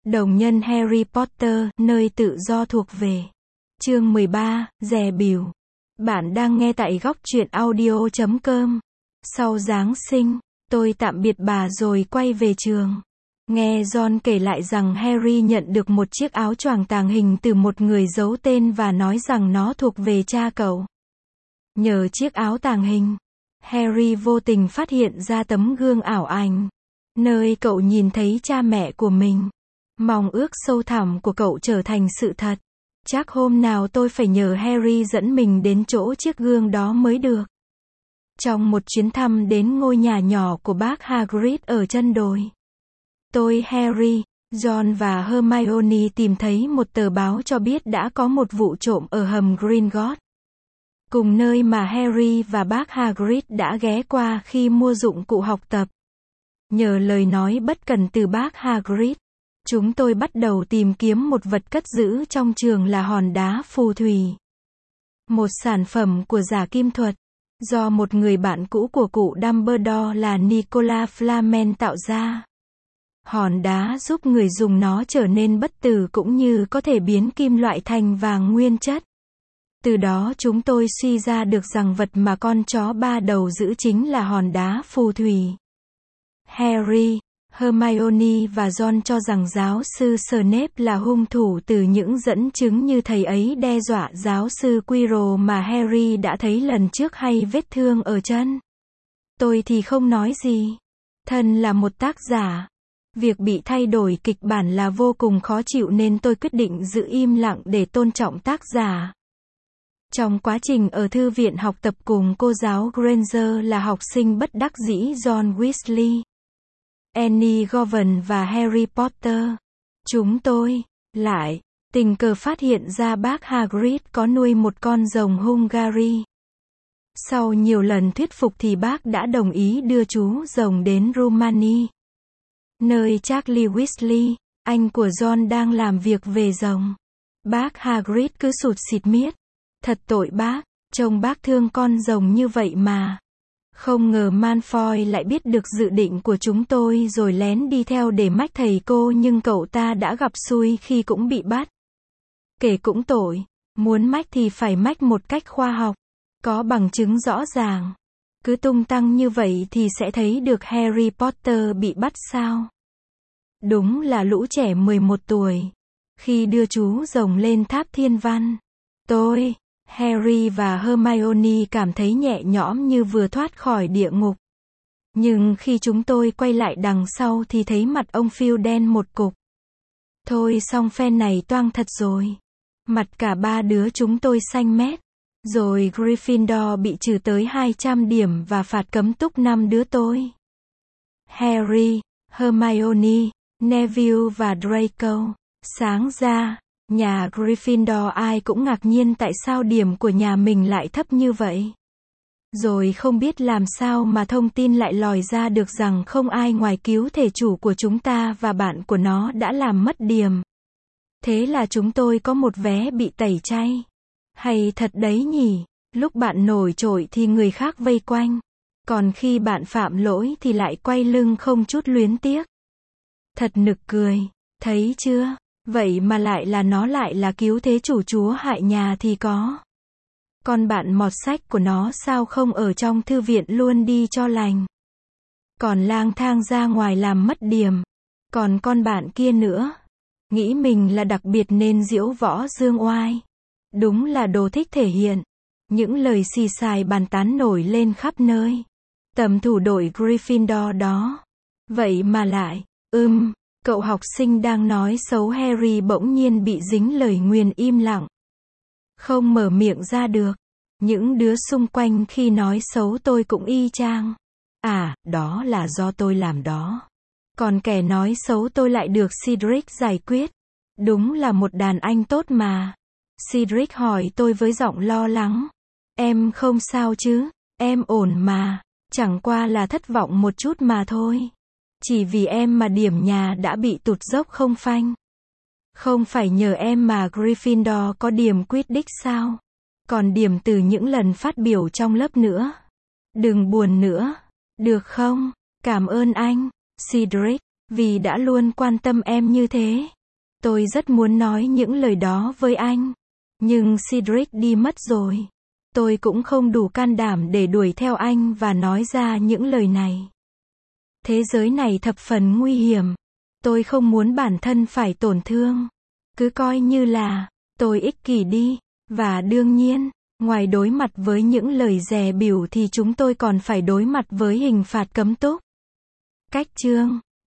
Đồng nhân Harry Potter, nơi tự do thuộc về. Chương 13, Dè bỉu. Bạn đang nghe tại góc truyện audio.com. Sau Giáng sinh, tôi tạm biệt bà rồi quay về trường. Nghe Ron kể lại rằng Harry nhận được một chiếc áo choàng tàng hình từ một người giấu tên và nói rằng nó thuộc về cha cậu. Nhờ chiếc áo tàng hình, Harry vô tình phát hiện ra tấm gương ảo ảnh, nơi cậu nhìn thấy cha mẹ của mình. Mong ước sâu thẳm của cậu trở thành sự thật. Chắc hôm nào tôi phải nhờ Harry dẫn mình đến chỗ chiếc gương đó mới được. Trong một chuyến thăm đến ngôi nhà nhỏ của bác Hagrid ở chân đồi, tôi, Harry, Ron và Hermione tìm thấy một tờ báo cho biết đã có một vụ trộm ở hầm Gringotts, cùng nơi mà Harry và bác Hagrid đã ghé qua khi mua dụng cụ học tập. Nhờ lời nói bất cần từ bác Hagrid, chúng tôi bắt đầu tìm kiếm một vật cất giữ trong trường là hòn đá phù thủy. Một sản phẩm của giả kim thuật, do một người bạn cũ của cụ Dumbledore là Nicolas Flamel tạo ra. Hòn đá giúp người dùng nó trở nên bất tử cũng như có thể biến kim loại thành vàng nguyên chất. Từ đó chúng tôi suy ra được rằng vật mà con chó ba đầu giữ chính là hòn đá phù thủy. Harry, Hermione và Ron cho rằng giáo sư Snape là hung thủ từ những dẫn chứng như thầy ấy đe dọa giáo sư Quirrell mà Harry đã thấy lần trước hay vết thương ở chân. Tôi thì không nói gì. Thân là một tác giả, việc bị thay đổi kịch bản là vô cùng khó chịu nên tôi quyết định giữ im lặng để tôn trọng tác giả. Trong quá trình ở thư viện học tập cùng cô giáo Granger là học sinh bất đắc dĩ John Weasley, Annie Govan và Harry Potter, chúng tôi lại tình cờ phát hiện ra bác Hagrid có nuôi một con rồng Hungary. Sau nhiều lần thuyết phục thì bác đã đồng ý đưa chú rồng đến Romani, nơi Charlie Weasley, anh của Ron đang làm việc về rồng. Bác Hagrid cứ sụt sịt miết. Thật tội bác, trông bác thương con rồng như vậy mà. Không ngờ Malfoy lại biết được dự định của chúng tôi rồi lén đi theo để mách thầy cô, nhưng cậu ta đã gặp xui khi cũng bị bắt. Kể cũng tội, muốn mách thì phải mách một cách khoa học, có bằng chứng rõ ràng. Cứ tung tăng như vậy thì sẽ thấy được Harry Potter bị bắt sao? Đúng là lũ trẻ 11 tuổi. Khi đưa chú rồng lên tháp thiên văn, tôi, Harry và Hermione cảm thấy nhẹ nhõm như vừa thoát khỏi địa ngục. Nhưng khi chúng tôi quay lại đằng sau thì thấy mặt ông Phil đen một cục. Thôi xong phen này toang thật rồi. Mặt cả ba đứa chúng tôi xanh mét. Rồi Gryffindor bị trừ tới 200 điểm và phạt cấm túc 5 đứa tôi. Harry, Hermione, Neville và Draco. Sáng ra, nhà Gryffindor ai cũng ngạc nhiên tại sao điểm của nhà mình lại thấp như vậy. Rồi không biết làm sao mà thông tin lại lòi ra được rằng không ai ngoài cứu thể chủ của chúng ta và bạn của nó đã làm mất điểm. Thế là chúng tôi có một vé bị tẩy chay. Hay thật đấy nhỉ, lúc bạn nổi trội thì người khác vây quanh. Còn khi bạn phạm lỗi thì lại quay lưng không chút luyến tiếc. Thật nực cười, thấy chưa? Vậy mà nó lại là cứu thế chủ chúa hại nhà thì có. Con bạn mọt sách của nó sao không ở trong thư viện luôn đi cho lành. Còn lang thang ra ngoài làm mất điểm. Còn con bạn kia nữa, nghĩ mình là đặc biệt nên diễu võ dương oai. Đúng là đồ thích thể hiện. Những lời xì xài bàn tán nổi lên khắp nơi. Tầm thủ đội Gryffindor đó. Vậy mà lại, cậu học sinh đang nói xấu Harry bỗng nhiên bị dính lời nguyền im lặng. Không mở miệng ra được. Những đứa xung quanh khi nói xấu tôi cũng y chang. À, đó là do tôi làm đó. Còn kẻ nói xấu tôi lại được Cedric giải quyết. Đúng là một đàn anh tốt mà. Cedric hỏi tôi với giọng lo lắng. Em không sao chứ? Em ổn mà. Chẳng qua là thất vọng một chút mà thôi. Chỉ vì em mà điểm nhà đã bị tụt dốc không phanh. Không phải nhờ em mà Gryffindor có điểm Quidditch sao? Còn điểm từ những lần phát biểu trong lớp nữa. Đừng buồn nữa. Được không? Cảm ơn anh, Cedric, vì đã luôn quan tâm em như thế. Tôi rất muốn nói những lời đó với anh. Nhưng Cedric đi mất rồi. Tôi cũng không đủ can đảm để đuổi theo anh và nói ra những lời này. Thế giới này thập phần nguy hiểm. Tôi không muốn bản thân phải tổn thương. Cứ coi như là tôi ích kỷ đi. Và đương nhiên, ngoài đối mặt với những lời dè bỉu thì chúng tôi còn phải đối mặt với hình phạt cấm túc. Cách chương